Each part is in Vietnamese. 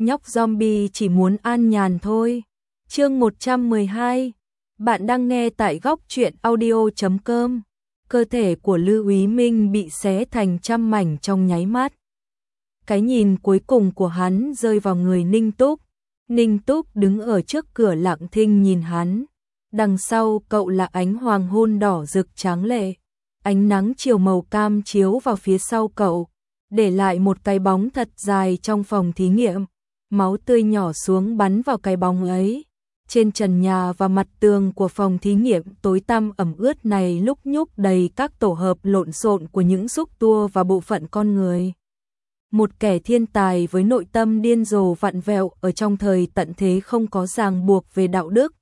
nhóc zombie chỉ muốn an nhàn thôi. Chương 112. Bạn đang nghe tại góc truyện audio.com. Cơ thể của Lưu Úy Minh bị xé thành trăm mảnh trong nháy mắt. Cái nhìn cuối cùng của hắn rơi vào người Ninh Túc. Ninh Túc đứng ở trước cửa lặng thinh nhìn hắn. Đằng sau cậu là ánh hoàng hôn đỏ rực tráng lệ. Ánh nắng chiều màu cam chiếu vào phía sau cậu, để lại một cái bóng thật dài trong phòng thí nghiệm. Máu tươi nhỏ xuống bắn vào cái bóng ấy. Trên trần nhà và mặt tường của phòng thí nghiệm tối tăm ẩm ướt này lúc nhúc đầy các tổ hợp lộn xộn của những xúc tua và bộ phận con người. Một kẻ thiên tài với nội tâm điên rồ vặn vẹo ở trong thời tận thế không có ràng buộc về đạo đức.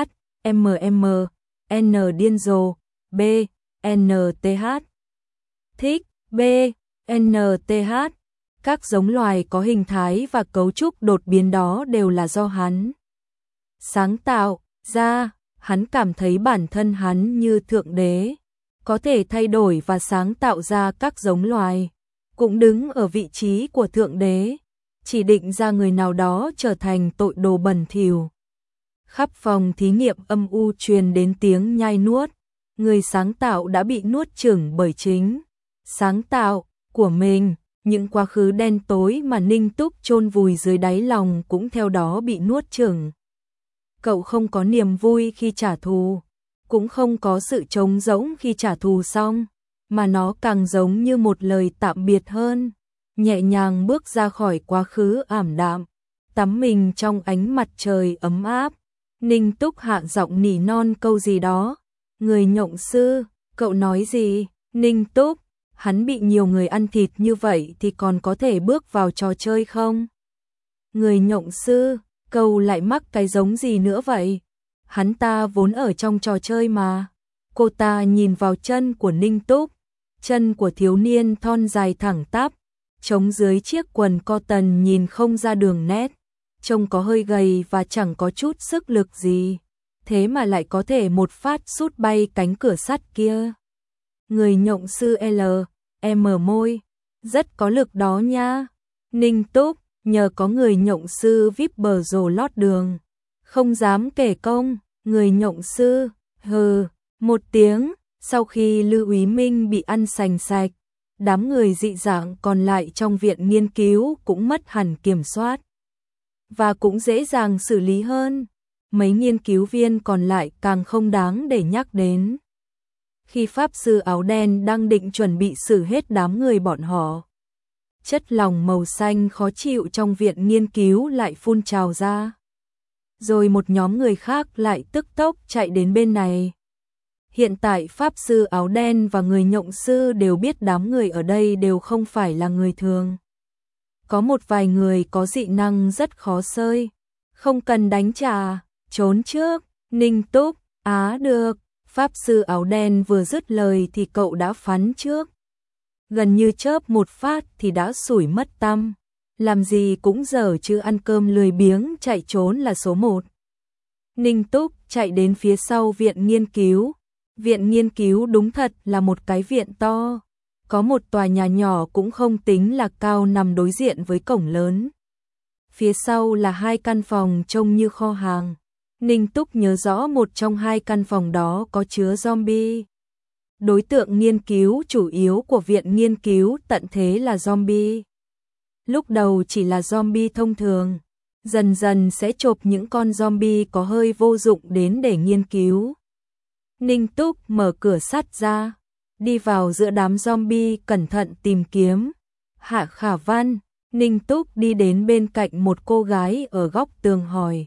N điên rồ. B. NTH. Thích. B. NTH. Các giống loài có hình thái và cấu trúc đột biến đó đều là do hắn sáng tạo ra. Hắn cảm thấy bản thân hắn như thượng đế, có thể thay đổi và sáng tạo ra các giống loài, cũng đứng ở vị trí của thượng đế, chỉ định ra người nào đó trở thành tội đồ bẩn thỉu. Khắp phòng thí nghiệm âm u truyền đến tiếng nhai nuốt. Người sáng tạo đã bị nuốt chửng bởi chính sáng tạo của mình. Những quá khứ đen tối mà Ninh Túc chôn vùi dưới đáy lòng cũng theo đó bị nuốt chửng. Cậu không có niềm vui khi trả thù, cũng không có sự trống rỗng khi trả thù xong, mà nó càng giống như một lời tạm biệt hơn. Nhẹ nhàng bước ra khỏi quá khứ ảm đạm, tắm mình trong ánh mặt trời ấm áp. Ninh Túc hạ giọng nỉ non câu gì đó. Người nhộng sư, cậu nói gì? Ninh Túc, hắn bị nhiều người ăn thịt như vậy thì còn có thể bước vào trò chơi không? Người nhộng sư, cậu lại mắc cái giống gì nữa vậy? Hắn ta vốn ở trong trò chơi mà. Cô ta nhìn vào chân của Ninh Túc, chân của thiếu niên thon dài thẳng tắp, trống dưới chiếc quần cotton nhìn không ra đường nét, trông có hơi gầy và chẳng có chút sức lực gì. Thế mà lại có thể một phát sút bay cánh cửa sắt kia. Người nhộng sư mở môi, rất có lực đó nha. Ninh Túc, nhờ có người nhộng sư VIP bờ rồ lót đường, không dám kể công. Người nhộng sư, hừ, một tiếng. Sau khi Lưu Úy Minh bị ăn sành sạch, đám người dị dạng còn lại trong viện nghiên cứu cũng mất hẳn kiểm soát, và cũng dễ dàng xử lý hơn. Mấy nghiên cứu viên còn lại càng không đáng để nhắc đến. Khi Pháp sư áo đen đang định chuẩn bị xử hết đám người bọn họ, chất lỏng màu xanh khó chịu trong viện nghiên cứu lại phun trào ra. Rồi một nhóm người khác lại tức tốc chạy đến bên này. Hiện tại Pháp sư áo đen và người nhộng sư đều biết đám người ở đây đều không phải là người thường. Có một vài người có dị năng rất khó xơi. Không cần đánh trả, trốn trước. Ninh Túc, được. Pháp sư áo đen vừa dứt lời thì cậu đã phắn trước. Gần như chớp một phát thì đã sủi mất tăm. Làm gì cũng dở chứ ăn cơm lười biếng chạy trốn là số 1. Ninh Túc chạy đến phía sau viện nghiên cứu. Viện nghiên cứu đúng thật là một cái viện to. Có một tòa nhà nhỏ cũng không tính là cao nằm đối diện với cổng lớn. Phía sau là 2 căn phòng trông như kho hàng. Ninh Túc nhớ rõ một trong 2 căn phòng đó có chứa zombie. Đối tượng nghiên cứu chủ yếu của viện nghiên cứu tận thế là zombie. Lúc đầu chỉ là zombie thông thường, dần dần sẽ chộp những con zombie có hơi vô dụng đến để nghiên cứu. Ninh Túc mở cửa sắt ra, đi vào giữa đám zombie cẩn thận tìm kiếm. Hạ Khả Văn. Ninh Túc đi đến bên cạnh một cô gái ở góc tường hỏi.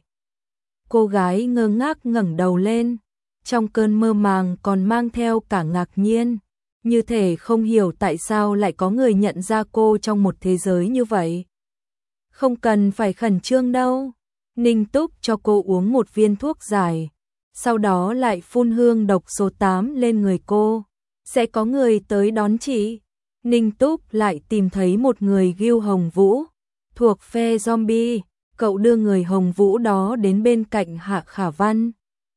Cô gái ngơ ngác ngẩng đầu lên, trong cơn mơ màng còn mang theo cả ngạc nhiên, như thể không hiểu tại sao lại có người nhận ra cô trong một thế giới như vậy. Không cần phải khẩn trương đâu. Ninh Túc cho cô uống một viên thuốc giải, sau đó lại phun hương độc số 8 lên người cô. Sẽ có người tới đón chị. Ninh Túc lại tìm thấy một người Gưu Hồng Vũ, thuộc phe zombie. Cậu đưa người Hồng Vũ đó đến bên cạnh Hạ Khả Văn,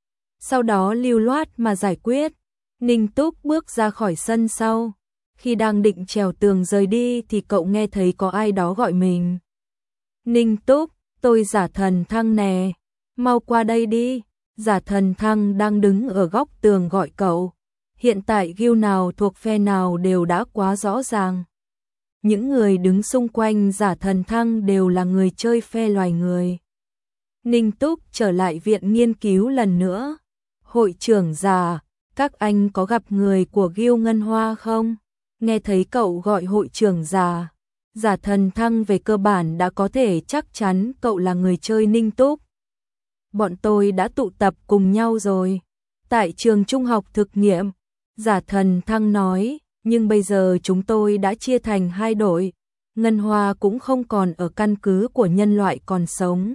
sau đó lưu loát mà giải quyết. Ninh Túc bước ra khỏi sân sau. Khi đang định trèo tường rời đi thì cậu nghe thấy có ai đó gọi mình. Ninh Túc, tôi Giả Thần Thăng nè, mau qua đây đi. Giả Thần Thăng đang đứng ở góc tường gọi cậu. Hiện tại guild nào thuộc phe nào đều đã quá rõ ràng. Những người đứng xung quanh Giả Thần Thăng đều là người chơi phe loài người. Ninh Túc trở lại viện nghiên cứu lần nữa. Hội trưởng Giả, các anh có gặp người của guild Ngân Hoa không? Nghe thấy cậu gọi hội trưởng Giả, Giả Thần Thăng về cơ bản đã có thể chắc chắn cậu là người chơi Ninh Túc. Bọn tôi đã tụ tập cùng nhau rồi. Tại trường trung học thực nghiệm, Giả Thần Thăng nói, nhưng bây giờ chúng tôi đã chia thành hai đội. Ngân Hoa cũng không còn ở căn cứ của nhân loại còn sống.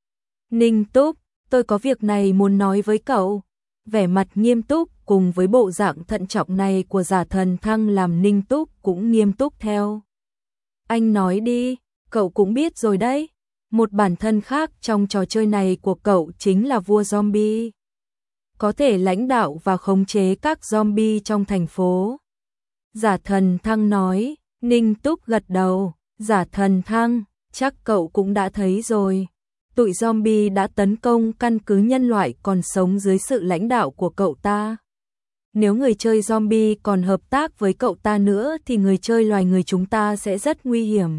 Ninh Túc, tôi có việc này muốn nói với cậu. Vẻ mặt nghiêm túc cùng với bộ dạng thận trọng này của Giả Thần Thăng làm Ninh Túc cũng nghiêm túc theo. Anh nói đi, cậu cũng biết rồi đấy. Một bản thân khác trong trò chơi này của cậu chính là vua zombie. Có thể lãnh đạo và khống chế các zombie trong thành phố. Giả Thần Thăng nói. Ninh Túc gật đầu. Giả Thần Thăng, chắc cậu cũng đã thấy rồi. Tụi zombie đã tấn công căn cứ nhân loại còn sống dưới sự lãnh đạo của cậu ta. Nếu người chơi zombie còn hợp tác với cậu ta nữa thì người chơi loài người chúng ta sẽ rất nguy hiểm.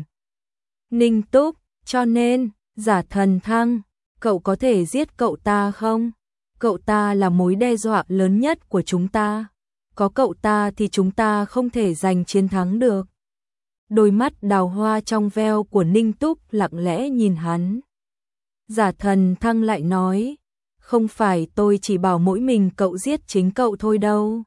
Ninh Túc, cho nên, Giả Thần Thăng, cậu có thể giết cậu ta không? Cậu ta là mối đe dọa lớn nhất của chúng ta. Có cậu ta thì chúng ta không thể giành chiến thắng được. Đôi mắt đào hoa trong veo của Ninh Túc lặng lẽ nhìn hắn. Giả Thần Thăng lại nói, không phải tôi chỉ bảo mỗi mình cậu giết chính cậu thôi đâu.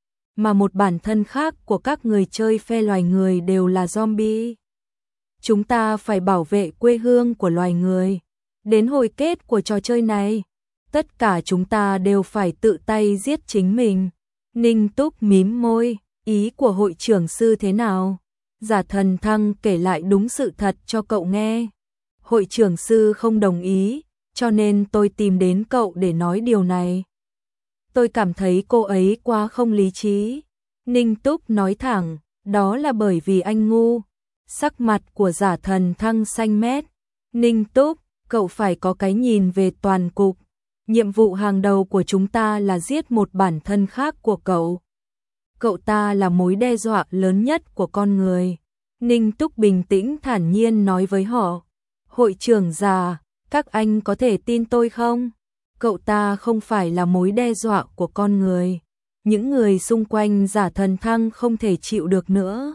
Mà một bản thân khác của các người chơi phe loài người đều là zombie. Chúng ta phải bảo vệ quê hương của loài người. Đến hồi kết của trò chơi này, tất cả chúng ta đều phải tự tay giết chính mình. Ninh Túc mím môi, ý của hội trưởng sư thế nào? Giả Thần Thăng kể lại đúng sự thật cho cậu nghe. Hội trưởng sư không đồng ý, cho nên tôi tìm đến cậu để nói điều này. Tôi cảm thấy cô ấy quá không lý trí. Ninh Túc nói thẳng, đó là bởi vì anh ngu. Sắc mặt của Giả Thần Thăng xanh mét. Ninh Túc, cậu phải có cái nhìn về toàn cục. Nhiệm vụ hàng đầu của chúng ta là giết một bản thân khác của cậu. Cậu ta là mối đe dọa lớn nhất của con người. Ninh Túc bình tĩnh thản nhiên nói với họ. Hội trưởng Giả, các anh có thể tin tôi không? Cậu ta không phải là mối đe dọa của con người. Những người xung quanh Giả Thần Thăng không thể chịu được nữa.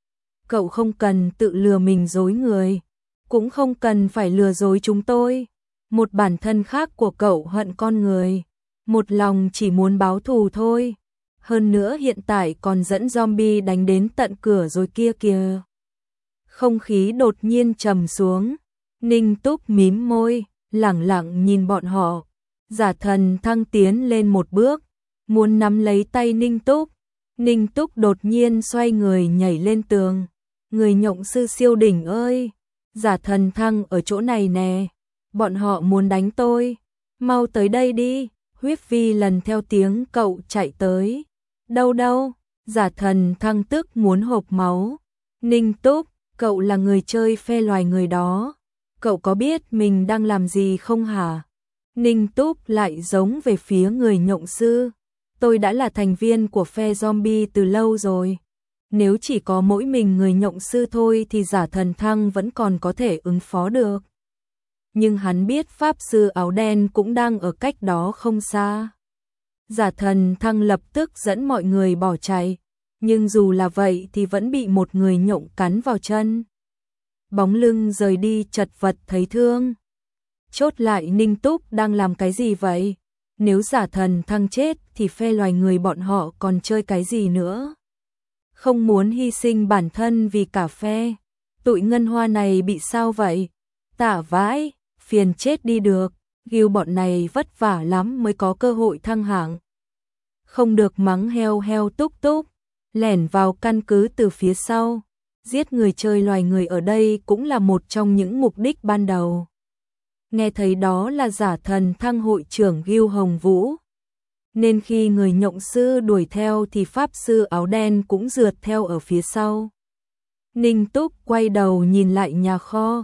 Cậu không cần tự lừa mình dối người. Cũng không cần phải lừa dối chúng tôi. Một bản thân khác của cậu hận con người. Một lòng chỉ muốn báo thù thôi. Hơn nữa hiện tại còn dẫn zombie đánh đến tận cửa rồi kia kìa. Không khí đột nhiên trầm xuống. Ninh Túc mím môi, lẳng lặng nhìn bọn họ. Giả Thần Thăng tiến lên một bước, muốn nắm lấy tay Ninh Túc. Ninh Túc đột nhiên xoay người nhảy lên tường. Người nhộng sư siêu đỉnh ơi! Giả Thần Thăng ở chỗ này nè. Bọn họ muốn đánh tôi. Mau tới đây đi. Huyết Vi lần theo tiếng cậu chạy tới. Đâu đâu? Giả Thần Thăng tức muốn hộc máu. Ninh Túc, cậu là người chơi phe loài người đó. Cậu có biết mình đang làm gì không hả? Ninh Túc lại giống về phía người nhộng sư. Tôi đã là thành viên của phe zombie từ lâu rồi. Nếu chỉ có mỗi mình người nhộng sư thôi thì Giả Thần Thăng vẫn còn có thể ứng phó được. Nhưng hắn biết Pháp sư áo đen cũng đang ở cách đó không xa. Giả Thần Thăng lập tức dẫn mọi người bỏ chạy. Nhưng dù là vậy thì vẫn bị một người nhộng cắn vào chân. Bóng lưng rời đi chật vật thấy thương. Chốt lại Ninh Túc đang làm cái gì vậy? Nếu Giả Thần Thăng chết thì phe loài người bọn họ còn chơi cái gì nữa? Không muốn hy sinh bản thân vì cả phe. Tụi Ngân Hoa này bị sao vậy? Tả vãi, phiền chết đi được. Guild bọn này vất vả lắm mới có cơ hội thăng hạng. Không được mắng heo heo túc túc. Lẻn vào căn cứ từ phía sau. Giết người chơi loài người ở đây cũng là một trong những mục đích ban đầu. Nghe thấy đó là Giả Thần Thăng hội trưởng Guild Hồng Vũ. Nên khi người nhộng sư đuổi theo thì Pháp sư áo đen cũng rượt theo ở phía sau. Ninh Túc quay đầu nhìn lại nhà kho.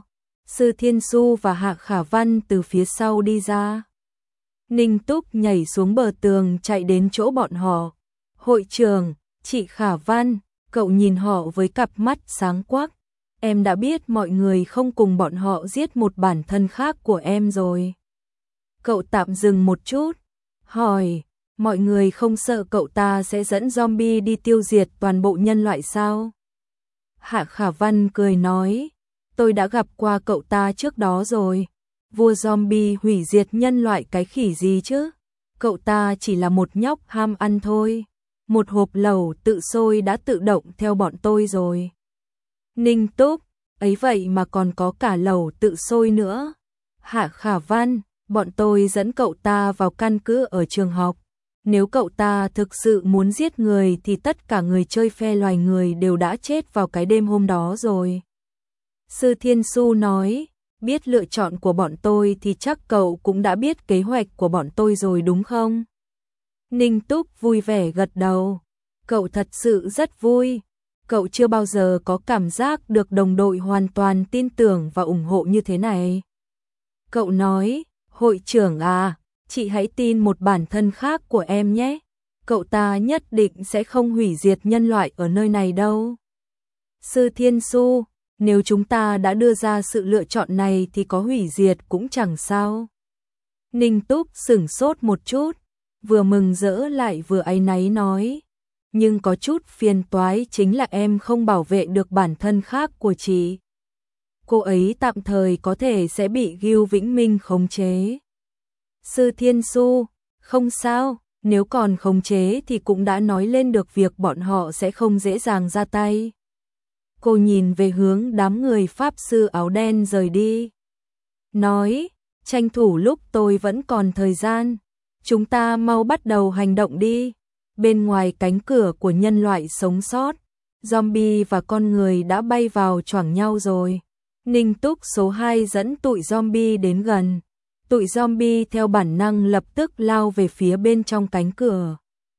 Sư Thiên Xu và Hạ Khả Văn từ phía sau đi ra. Ninh Túc nhảy xuống bờ tường chạy đến chỗ bọn họ. Hội trưởng, chị Khả Văn, cậu nhìn họ với cặp mắt sáng quắc. Em đã biết mọi người không cùng bọn họ giết một bản thân khác của em rồi. Cậu tạm dừng một chút, hỏi, mọi người không sợ cậu ta sẽ dẫn zombie đi tiêu diệt toàn bộ nhân loại sao? Hạ Khả Văn cười nói, tôi đã gặp qua cậu ta trước đó rồi. Vua zombie hủy diệt nhân loại cái khỉ gì chứ? Cậu ta chỉ là một nhóc ham ăn thôi. Một hộp lẩu tự sôi đã tự động theo bọn tôi rồi. Ninh Túc, ấy vậy mà còn có cả lẩu tự sôi nữa. Hạ Khả Văn, bọn tôi dẫn cậu ta vào căn cứ ở trường học. Nếu cậu ta thực sự muốn giết người thì tất cả người chơi phe loài người đều đã chết vào cái đêm hôm đó rồi. Sư Thiên Xu nói, biết lựa chọn của bọn tôi thì chắc cậu cũng đã biết kế hoạch của bọn tôi rồi đúng không? Ninh Túc vui vẻ gật đầu. Cậu thật sự rất vui. Cậu chưa bao giờ có cảm giác được đồng đội hoàn toàn tin tưởng và ủng hộ như thế này. Cậu nói, hội trưởng à, chị hãy tin một bản thân khác của em nhé. Cậu ta nhất định sẽ không hủy diệt nhân loại ở nơi này đâu. Sư Thiên Xu, nếu chúng ta đã đưa ra sự lựa chọn này thì có hủy diệt cũng chẳng sao. Ninh Túc sửng sốt một chút, vừa mừng rỡ lại vừa áy náy nói. Nhưng có chút phiền toái chính là em không bảo vệ được bản thân khác của chị. Cô ấy tạm thời có thể sẽ bị Gưu Vĩnh Minh khống chế. Sư Thiên Xu, không sao, nếu còn khống chế thì cũng đã nói lên được việc bọn họ sẽ không dễ dàng ra tay. Cô nhìn về hướng đám người Pháp sư áo đen rời đi. Nói, tranh thủ lúc tôi vẫn còn thời gian, chúng ta mau bắt đầu hành động đi. Bên ngoài cánh cửa của nhân loại sống sót, zombie và con người đã bay vào choảng nhau rồi. Ninh Túc số 2 dẫn tụi zombie đến gần. Tụi zombie theo bản năng lập tức lao về phía bên trong cánh cửa.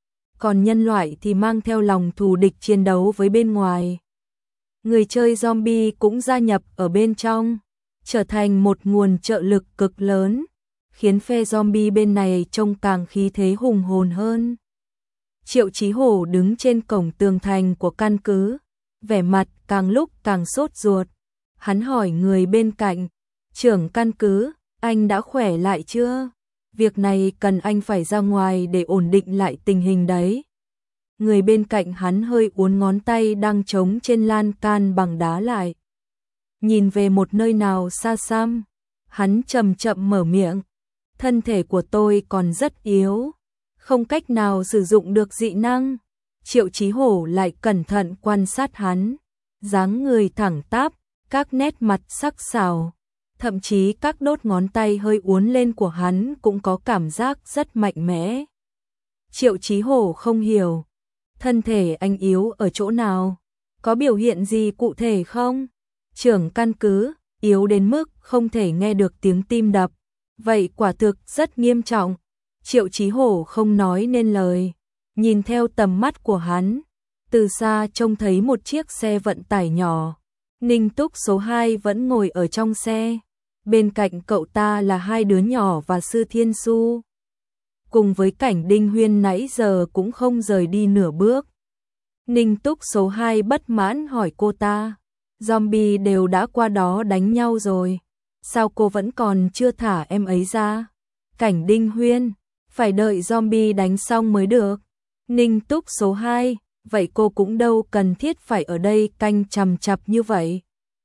Còn nhân loại thì mang theo lòng thù địch chiến đấu với bên ngoài. Người chơi zombie cũng gia nhập ở bên trong, trở thành một nguồn trợ lực cực lớn, khiến phe zombie bên này trông càng khí thế hùng hồn hơn. Triệu Chí Hổ đứng trên cổng tường thành của căn cứ, vẻ mặt càng lúc càng sốt ruột. Hắn hỏi người bên cạnh, trưởng căn cứ, anh đã khỏe lại chưa? Việc này cần anh phải ra ngoài để ổn định lại tình hình đấy. Người bên cạnh hắn hơi uốn ngón tay đang trống trên lan can bằng đá lại. Nhìn về một nơi nào xa xăm, hắn chậm chậm mở miệng. Thân thể của tôi còn rất yếu, không cách nào sử dụng được dị năng. Triệu Chí Hổ lại cẩn thận quan sát hắn, dáng người thẳng tắp, các nét mặt sắc sảo, thậm chí các đốt ngón tay hơi uốn lên của hắn cũng có cảm giác rất mạnh mẽ. Triệu Chí Hổ không hiểu, thân thể anh yếu ở chỗ nào, có biểu hiện gì cụ thể không? Trưởng căn cứ, yếu đến mức không thể nghe được tiếng tim đập, vậy quả thực rất nghiêm trọng. Triệu Chí Hổ không nói nên lời, nhìn theo tầm mắt của hắn, từ xa trông thấy một chiếc xe vận tải nhỏ. Ninh Túc số 2 vẫn ngồi ở trong xe, bên cạnh cậu ta là hai đứa nhỏ và Sư Thiên Xu. Cùng với Cảnh Đinh Huyên nãy giờ cũng không rời đi nửa bước. Ninh Túc số 2 bất mãn hỏi cô ta, zombie đều đã qua đó đánh nhau rồi, sao cô vẫn còn chưa thả em ấy ra? Cảnh Đinh Huyên, phải đợi zombie đánh xong mới được. Ninh Túc số 2, vậy cô cũng đâu cần thiết phải ở đây canh chằm chằm như vậy.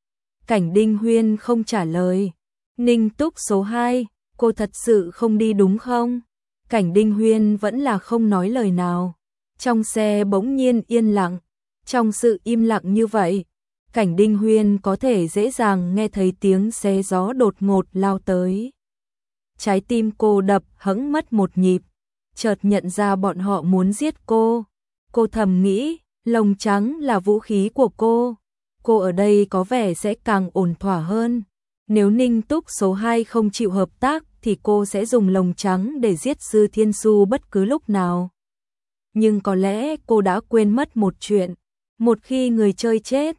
Cảnh Đinh Huyên không trả lời. Ninh Túc số 2, cô thật sự không đi đúng không? Cảnh Đinh Huyên vẫn là không nói lời nào. Trong xe bỗng nhiên yên lặng. Trong sự im lặng như vậy, Cảnh Đinh Huyên có thể dễ dàng nghe thấy tiếng xe gió đột ngột lao tới. Trái tim cô đập hẫng mất một nhịp, chợt nhận ra bọn họ muốn giết cô. Cô thầm nghĩ, lồng trắng là vũ khí của cô. Cô ở đây có vẻ sẽ càng ổn thỏa hơn. Nếu Ninh Túc số 2 không chịu hợp tác thì cô sẽ dùng lồng trắng để giết Sư Thiên Xu bất cứ lúc nào. Nhưng có lẽ cô đã quên mất một chuyện. Một khi người chơi chết,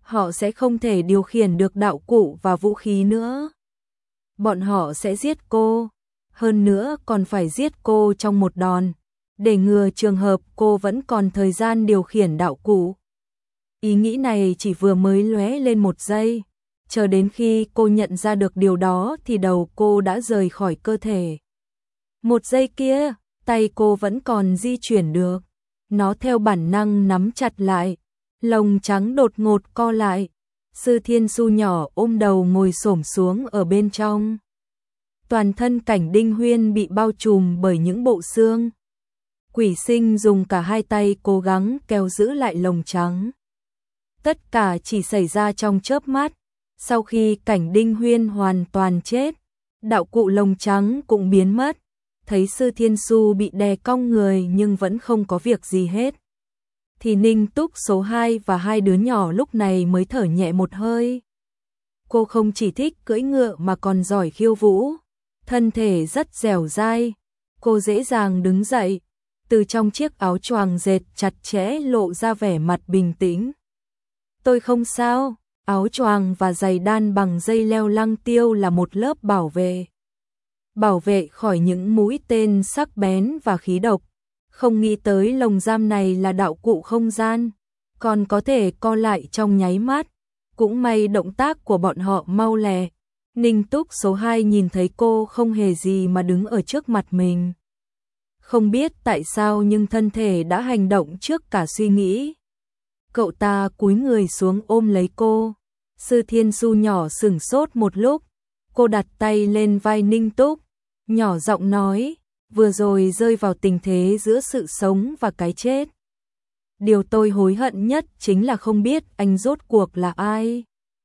họ sẽ không thể điều khiển được đạo cụ và vũ khí nữa. Bọn họ sẽ giết cô, hơn nữa còn phải giết cô trong một đòn, để ngừa trường hợp cô vẫn còn thời gian điều khiển đạo cụ. Ý nghĩ này chỉ vừa mới lóe lên một giây, chờ đến khi cô nhận ra được điều đó thì đầu cô đã rời khỏi cơ thể. Một giây kia, tay cô vẫn còn di chuyển được, nó theo bản năng nắm chặt lại, lông trắng đột ngột co lại. Sư Thiên Su nhỏ ôm đầu ngồi xổm xuống ở bên trong. Toàn thân Cảnh Đinh Huyên bị bao trùm bởi những bộ xương. Quỷ Sinh dùng cả hai tay cố gắng kéo giữ lại lồng trắng. Tất cả chỉ xảy ra trong chớp mắt. Sau khi Cảnh Đinh Huyên hoàn toàn chết, đạo cụ lồng trắng cũng biến mất. Thấy Sư Thiên Su bị đè cong người nhưng vẫn không có việc gì hết, thì Ninh Túc số 2 và hai đứa nhỏ lúc này mới thở nhẹ một hơi. Cô không chỉ thích cưỡi ngựa mà còn giỏi khiêu vũ, thân thể rất dẻo dai. Cô dễ dàng đứng dậy, từ trong chiếc áo choàng dệt chặt chẽ lộ ra vẻ mặt bình tĩnh. Tôi không sao, áo choàng và giày đan bằng dây leo lăng tiêu là một lớp bảo vệ khỏi những mũi tên sắc bén và khí độc. Không nghĩ tới lồng giam này là đạo cụ không gian, còn có thể co lại trong nháy mắt. Cũng may động tác của bọn họ mau lẹ. Ninh Túc số 2 nhìn thấy cô không hề gì mà đứng ở trước mặt mình. Không biết tại sao nhưng thân thể đã hành động trước cả suy nghĩ. Cậu ta cúi người xuống ôm lấy cô. Sư Thiên Su nhỏ sửng sốt một lúc. Cô đặt tay lên vai Ninh Túc, nhỏ giọng nói, vừa rồi rơi vào tình thế giữa sự sống và cái chết. Điều tôi hối hận nhất chính là không biết anh rốt cuộc là ai.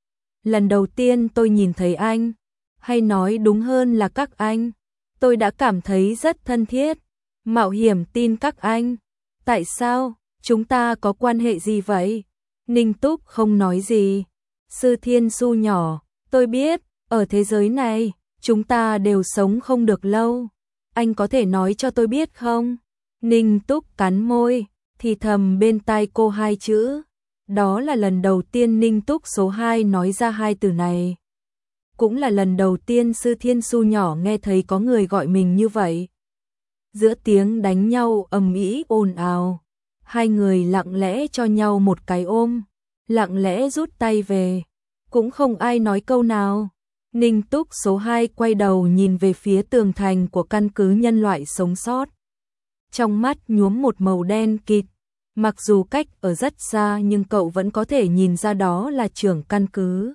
Lần đầu tiên tôi nhìn thấy anh, hay nói đúng hơn là các anh, tôi đã cảm thấy rất thân thiết, mạo hiểm tin các anh. Tại sao? Chúng ta có quan hệ gì vậy? Ninh Túc không nói gì. Sư Thiên Su nhỏ, tôi biết, ở thế giới này, chúng ta đều sống không được lâu. Anh có thể nói cho tôi biết không? Ninh Túc cắn môi, thì thầm bên tai cô hai chữ. Đó là lần đầu tiên Ninh Túc số 2 nói ra hai từ này. Cũng là lần đầu tiên Sư Thiên Su nhỏ nghe thấy có người gọi mình như vậy. Giữa tiếng đánh nhau ầm ĩ ồn ào, hai người lặng lẽ cho nhau một cái ôm, lặng lẽ rút tay về. Cũng không ai nói câu nào. Ninh Túc số 2 quay đầu nhìn về phía tường thành của căn cứ nhân loại sống sót. Trong mắt nhuốm một màu đen kịt. Mặc dù cách ở rất xa nhưng cậu vẫn có thể nhìn ra đó là trưởng căn cứ.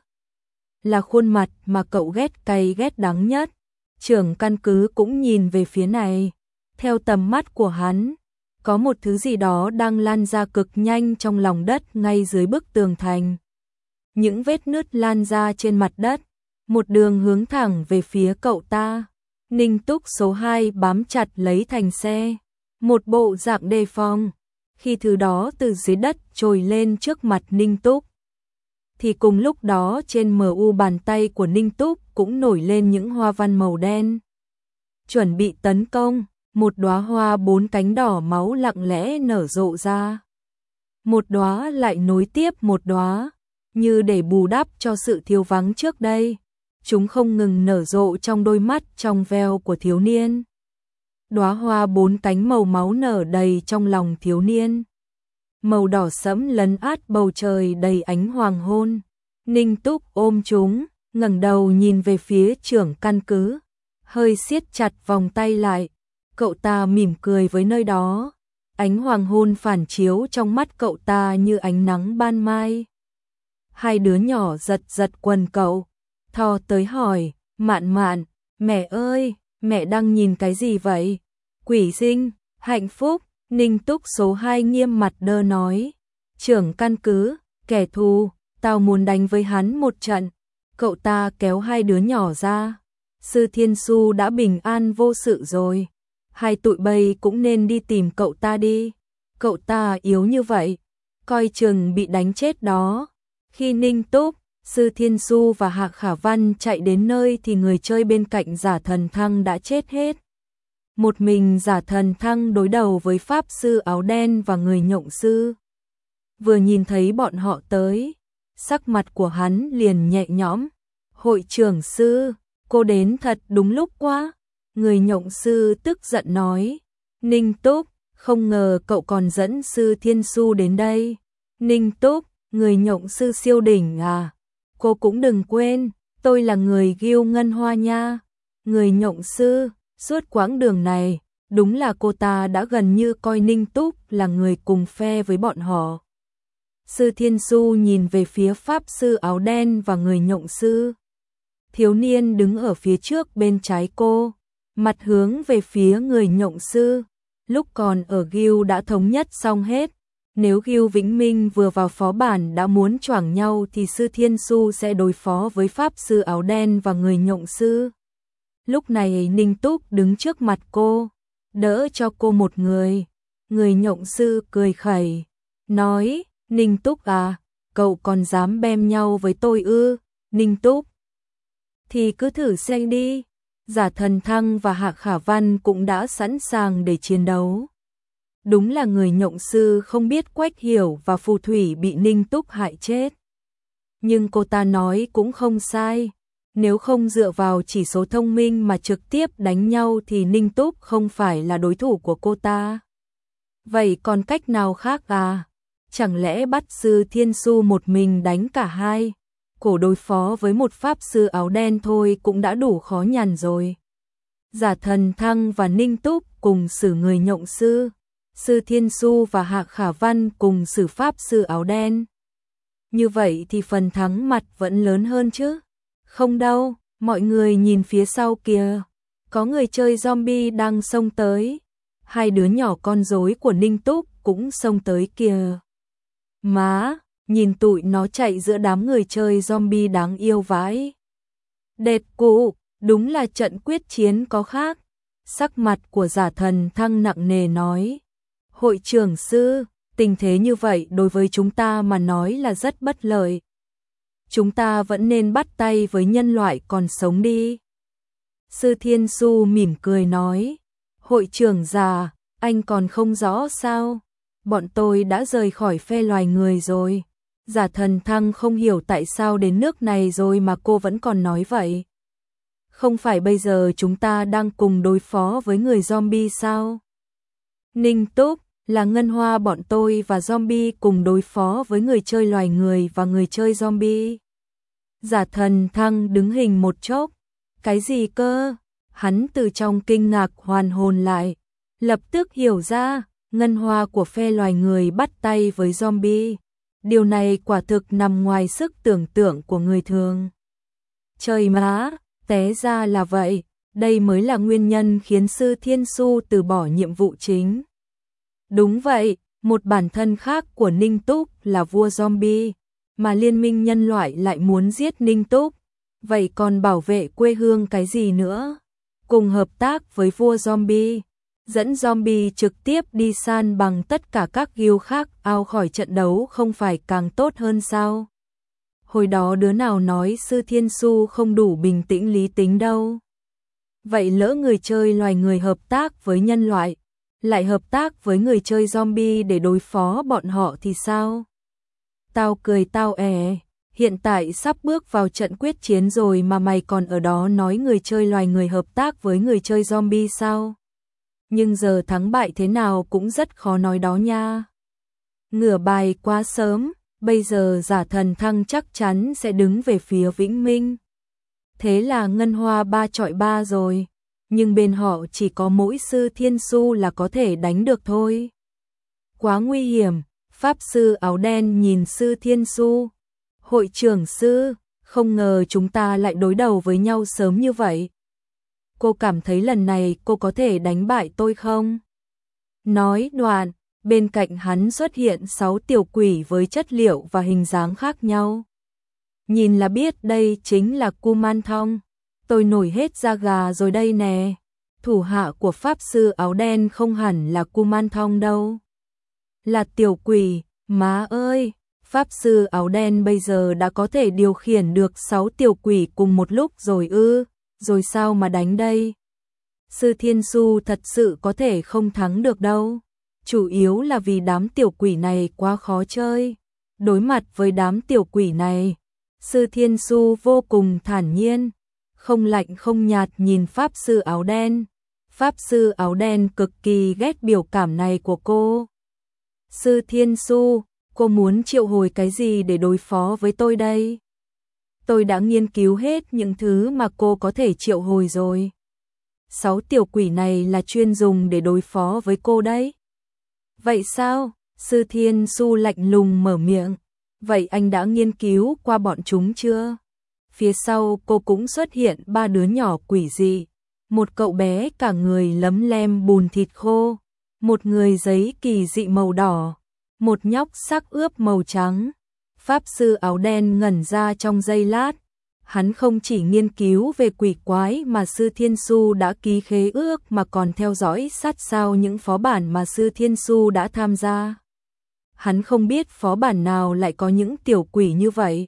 Là khuôn mặt mà cậu ghét cay ghét đắng nhất. Trưởng căn cứ cũng nhìn về phía này. Theo tầm mắt của hắn, có một thứ gì đó đang lan ra cực nhanh trong lòng đất ngay dưới bức tường thành. Những vết nứt lan ra trên mặt đất, một đường hướng thẳng về phía cậu ta. Ninh Túc số 2 bám chặt lấy thành xe, một bộ dạng đề phòng. Khi thứ đó từ dưới đất trồi lên trước mặt Ninh Túc, thì cùng lúc đó trên mu bàn tay của Ninh Túc cũng nổi lên những hoa văn màu đen. Chuẩn bị tấn công, một đóa hoa 4 cánh đỏ máu lặng lẽ nở rộ ra. Một đóa lại nối tiếp một đóa, như để bù đắp cho sự thiếu vắng trước đây. Chúng không ngừng nở rộ trong đôi mắt trong veo của thiếu niên. Đóa hoa 4 cánh màu máu nở đầy trong lòng thiếu niên. Màu đỏ sẫm lấn át bầu trời đầy ánh hoàng hôn. Ninh Túc ôm chúng, ngẩng đầu nhìn về phía trưởng căn cứ, hơi siết chặt vòng tay lại. Cậu ta mỉm cười với nơi đó. Ánh hoàng hôn phản chiếu trong mắt cậu ta như ánh nắng ban mai. Hai đứa nhỏ giật giật quần cậu, thò tới hỏi, Mạn Mạn, mẹ ơi, mẹ đang nhìn cái gì vậy? Quỷ Sinh, Hạnh Phúc. Ninh Túc số 2 nghiêm mặt đơ nói, trưởng căn cứ, kẻ thù, tao muốn đánh với hắn một trận. Cậu ta kéo hai đứa nhỏ ra. Sư Thiên Su đã bình an vô sự rồi, hai tụi bay cũng nên đi tìm cậu ta đi. Cậu ta yếu như vậy, coi chừng bị đánh chết đó. Khi Ninh Túc, Sư Thiên Su và Hạ Khả Văn chạy đến nơi thì người chơi bên cạnh Giả Thần Thăng đã chết hết. Một mình Giả Thần Thăng đối đầu với Pháp Sư áo đen và người nhộng sư. Vừa nhìn thấy bọn họ tới, sắc mặt của hắn liền nhẹ nhõm. Hội trưởng sư, cô đến thật đúng lúc quá. Người nhộng sư tức giận nói. Ninh Túc, không ngờ cậu còn dẫn sư Thiên Su đến đây. Ninh Túc, người nhộng sư siêu đỉnh à? Cô cũng đừng quên, tôi là người Ghiêu Ngân Hoa nha. Người nhộng sư, suốt quãng đường này, đúng là cô ta đã gần như coi Ninh Túc là người cùng phe với bọn họ. Sư Thiên Su nhìn về phía pháp sư áo đen và người nhộng sư. Thiếu niên đứng ở phía trước bên trái cô, mặt hướng về phía người nhộng sư. Lúc còn ở Ghiêu đã thống nhất xong hết. Nếu Ghiêu Vĩnh Minh vừa vào phó bản đã muốn choảng nhau thì sư Thiên Su sẽ đối phó với pháp sư áo đen và người nhộng sư. Lúc này Ninh Túc đứng trước mặt cô, đỡ cho cô một người. Người nhộng sư cười khẩy, nói, Ninh Túc à, cậu còn dám bem nhau với tôi ư? Ninh Túc, thì cứ thử xem đi. Giả Thần Thăng và Hạ Khả Văn cũng đã sẵn sàng để chiến đấu. Đúng là người nhộng sư không biết Quách Hiểu và Phù Thủy bị Ninh Túc hại chết. Nhưng cô ta nói cũng không sai. Nếu không dựa vào chỉ số thông minh mà trực tiếp đánh nhau thì Ninh Túc không phải là đối thủ của cô ta. Vậy còn cách nào khác à? Chẳng lẽ bắt sư Thiên Su một mình đánh cả hai? Cổ đối phó với một pháp sư áo đen thôi cũng đã đủ khó nhằn rồi. Giả Thần Thăng và Ninh Túc cùng xử người nhộng sư. Sư Thiên Su và Hạ Khả Văn cùng xử pháp sư áo đen. Như vậy thì phần thắng mặt vẫn lớn hơn chứ? Không đâu, mọi người nhìn phía sau kìa. Có người chơi zombie đang xông tới. Hai đứa nhỏ con rối của Ninh Túc cũng xông tới kìa. Má, nhìn tụi nó chạy giữa đám người chơi zombie đáng yêu vãi. Đệt cụ, đúng là trận quyết chiến có khác. Sắc mặt của Giả Thần Thăng nặng nề nói. Hội trưởng sư, tình thế như vậy đối với chúng ta mà nói là rất bất lợi. Chúng ta vẫn nên bắt tay với nhân loại còn sống đi. Sư Thiên Su mỉm cười nói. Hội trưởng già, anh còn không rõ sao? Bọn tôi đã rời khỏi phe loài người rồi. Giả Thần Thăng không hiểu tại sao đến nước này rồi mà cô vẫn còn nói vậy. Không phải bây giờ chúng ta đang cùng đối phó với người zombie sao? Ninh Túc, là Ngân Hoa bọn tôi và zombie cùng đối phó với người chơi loài người và người chơi zombie. Giả Thần Thăng đứng hình một chốc. Cái gì cơ? Hắn từ trong kinh ngạc hoàn hồn lại. Lập tức hiểu ra, Ngân Hoa của phe loài người bắt tay với zombie. Điều này quả thực nằm ngoài sức tưởng tượng của người thường. Trời má, té ra là vậy. Đây mới là nguyên nhân khiến sư Thiên Su từ bỏ nhiệm vụ chính. Đúng vậy, một bản thân khác của Ninh Túc là vua zombie, mà liên minh nhân loại lại muốn giết Ninh Túc. Vậy còn bảo vệ quê hương cái gì nữa? Cùng hợp tác với vua zombie, dẫn zombie trực tiếp đi san bằng tất cả các guild khác ao khỏi trận đấu không phải càng tốt hơn sao? Hồi đó đứa nào nói sư Thiên Su không đủ bình tĩnh lý tính đâu. Vậy lỡ người chơi loài người hợp tác với nhân loại, lại hợp tác với người chơi zombie để đối phó bọn họ thì sao? Tao cười tao hiện tại sắp bước vào trận quyết chiến rồi mà mày còn ở đó nói người chơi loài người hợp tác với người chơi zombie sao? Nhưng giờ thắng bại thế nào cũng rất khó nói đó nha. Ngửa bài quá sớm, bây giờ Giả Thần Thăng chắc chắn sẽ đứng về phía Vĩnh Minh. Thế là Ngân Hoa 3 chọi 3 rồi. Nhưng bên họ chỉ có mỗi sư Thiên Su là có thể đánh được thôi. Quá nguy hiểm, pháp sư áo đen nhìn sư Thiên Su. Hội trưởng sư, không ngờ chúng ta lại đối đầu với nhau sớm như vậy. Cô cảm thấy lần này cô có thể đánh bại tôi không? Nói đoạn, bên cạnh hắn xuất hiện 6 tiểu quỷ với chất liệu và hình dáng khác nhau. Nhìn là biết đây chính là Kuman Thong. Tôi nổi hết da gà rồi đây nè. Thủ hạ của pháp sư áo đen không hẳn là Kuman Thong đâu. Là tiểu quỷ, má ơi, pháp sư áo đen bây giờ đã có thể điều khiển được 6 tiểu quỷ cùng một lúc rồi ư, rồi sao mà đánh đây? Sư Thiên Su thật sự có thể không thắng được đâu. Chủ yếu là vì đám tiểu quỷ này quá khó chơi. Đối mặt với đám tiểu quỷ này, Sư Thiên Su vô cùng thản nhiên, không lạnh không nhạt nhìn Pháp Sư áo đen. Pháp Sư áo đen cực kỳ ghét biểu cảm này của cô. Sư Thiên Su, cô muốn triệu hồi cái gì để đối phó với tôi đây? Tôi đã nghiên cứu hết những thứ mà cô có thể triệu hồi rồi. 6 tiểu quỷ này là chuyên dùng để đối phó với cô đấy. Vậy sao? Sư Thiên Su lạnh lùng mở miệng. Vậy anh đã nghiên cứu qua bọn chúng chưa? Phía sau cô cũng xuất hiện 3 đứa nhỏ quỷ dị. Một cậu bé cả người lấm lem bùn thịt khô. Một người giấy kỳ dị màu đỏ. Một nhóc sắc ướp màu trắng. Pháp Sư áo đen ngẩn ra trong giây lát. Hắn không chỉ nghiên cứu về quỷ quái mà Sư Thiên Su đã ký khế ước mà còn theo dõi sát sao những phó bản mà Sư Thiên Su đã tham gia. Hắn không biết phó bản nào lại có những tiểu quỷ như vậy.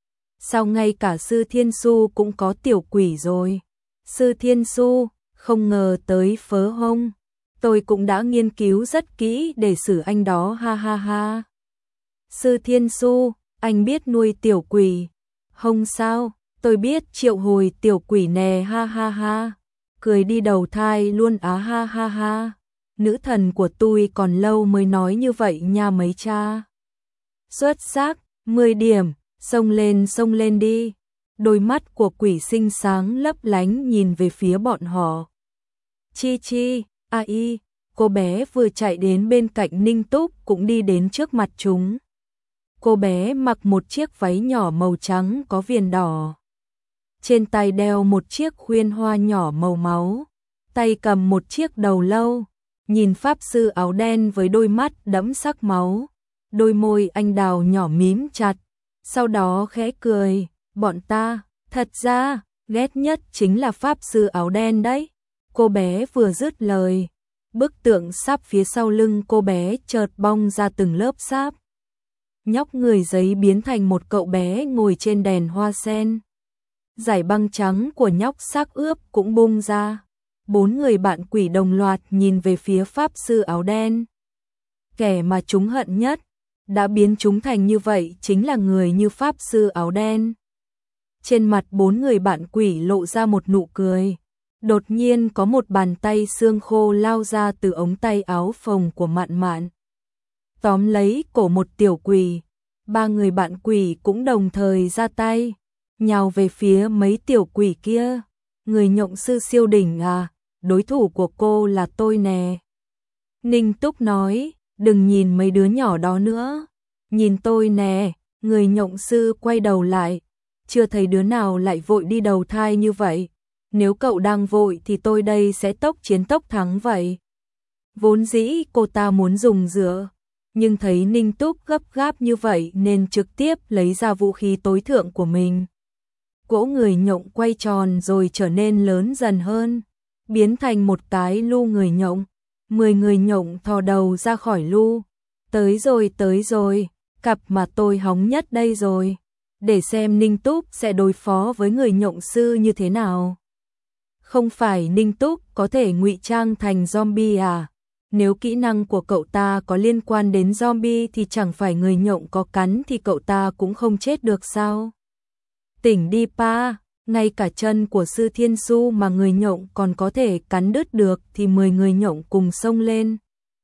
Sao ngay cả Sư Thiên Su cũng có tiểu quỷ rồi? Sư Thiên Su, không ngờ tới phớ hông. Tôi cũng đã nghiên cứu rất kỹ để xử anh đó ha ha ha. Sư Thiên Su, anh biết nuôi tiểu quỷ. Không sao, tôi biết triệu hồi tiểu quỷ nè ha ha ha. Cười đi đầu thai luôn á ha ha ha. Nữ thần của tôi còn lâu mới nói như vậy nha mấy cha. Xuất sắc, 10 điểm, xông lên đi. Đôi mắt của quỷ sinh sáng lấp lánh nhìn về phía bọn họ. Chi chi, ai, cô bé vừa chạy đến bên cạnh Ninh Túc cũng đi đến trước mặt chúng. Cô bé mặc một chiếc váy nhỏ màu trắng có viền đỏ. Trên tay đeo một chiếc khuyên hoa nhỏ màu máu. Tay cầm một chiếc đầu lâu. Nhìn Pháp Sư áo đen với đôi mắt đẫm sắc máu. Đôi môi anh đào nhỏ mím chặt. Sau đó khẽ cười. Bọn ta, thật ra, ghét nhất chính là Pháp Sư áo đen đấy. Cô bé vừa dứt lời. Bức tượng sáp phía sau lưng cô bé chợt bong ra từng lớp sáp. Nhóc người giấy biến thành một cậu bé ngồi trên đèn hoa sen. Giải băng trắng của nhóc xác ướp cũng bung ra. 4 người bạn quỷ đồng loạt nhìn về phía Pháp Sư áo đen. Kẻ mà chúng hận nhất, đã biến chúng thành như vậy chính là người như Pháp Sư áo đen. Trên mặt 4 người bạn quỷ lộ ra một nụ cười. Đột nhiên có một bàn tay xương khô lao ra từ ống tay áo phồng của Mạn Mạn. Tóm lấy cổ một tiểu quỷ. 3 người bạn quỷ cũng đồng thời ra tay, nhào về phía mấy tiểu quỷ kia. Người nhộng sư siêu đỉnh à, đối thủ của cô là tôi nè. Ninh Túc nói, đừng nhìn mấy đứa nhỏ đó nữa. Nhìn tôi nè, người nhộng sư quay đầu lại. Chưa thấy đứa nào lại vội đi đầu thai như vậy. Nếu cậu đang vội thì tôi đây sẽ tốc chiến tốc thắng vậy. Vốn dĩ cô ta muốn dùng dựa, nhưng thấy Ninh Túc gấp gáp như vậy nên trực tiếp lấy ra vũ khí tối thượng của mình. Cỗ người nhộng quay tròn rồi trở nên lớn dần hơn, biến thành một cái lu người nhộng. 10 người nhộng thò đầu ra khỏi lu. Tới rồi, cặp mà tôi hóng nhất đây rồi. Để xem Ninh Túc sẽ đối phó với người nhộng sư như thế nào. Không phải Ninh Túc có thể ngụy trang thành zombie à? Nếu kỹ năng của cậu ta có liên quan đến zombie thì chẳng phải người nhộng có cắn thì cậu ta cũng không chết được sao? Tỉnh đi pa, ngay cả chân của Sư Thiên Su mà người nhộng còn có thể cắn đứt được thì 10 người nhộng cùng xông lên.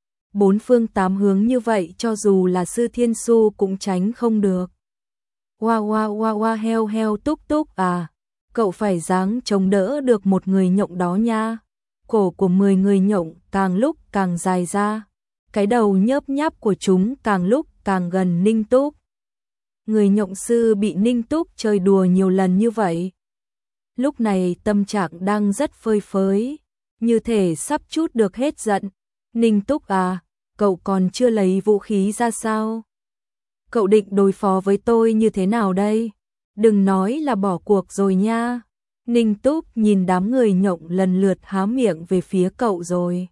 4 phương 8 hướng như vậy cho dù là Sư Thiên Su cũng tránh không được. Wa heo túc túc à, cậu phải dáng chống đỡ được một người nhộng đó nha. Cổ của 10 người nhộng càng lúc càng dài ra, cái đầu nhớp nháp của chúng càng lúc càng gần Ninh Túc. Người nhộng sư bị Ninh Túc chơi đùa nhiều lần như vậy. Lúc này tâm trạng đang rất phơi phới, như thể sắp trút được hết giận. Ninh Túc à, cậu còn chưa lấy vũ khí ra sao? Cậu định đối phó với tôi như thế nào đây? Đừng nói là bỏ cuộc rồi nha. Ninh Túc nhìn đám người nhộng lần lượt há miệng về phía cậu rồi.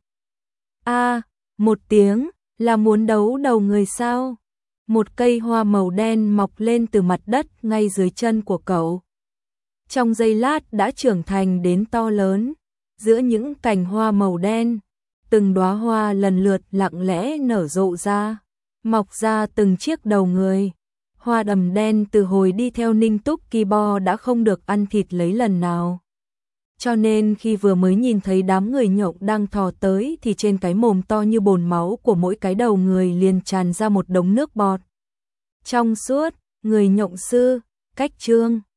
Một tiếng, là muốn đấu đầu người sao? Một cây hoa màu đen mọc lên từ mặt đất ngay dưới chân của cậu. Trong giây lát đã trưởng thành đến to lớn. Giữa những cành hoa màu đen, từng đóa hoa lần lượt lặng lẽ nở rộ ra, mọc ra từng chiếc đầu người. Hoa đầm đen từ hồi đi theo Ninh Túc Kỳ Bo đã không được ăn thịt lấy lần nào. Cho nên khi vừa mới nhìn thấy đám người nhộng đang thò tới thì trên cái mồm to như bồn máu của mỗi cái đầu người liền tràn ra một đống nước bọt. Trong suốt, người nhộng sư, cách trương.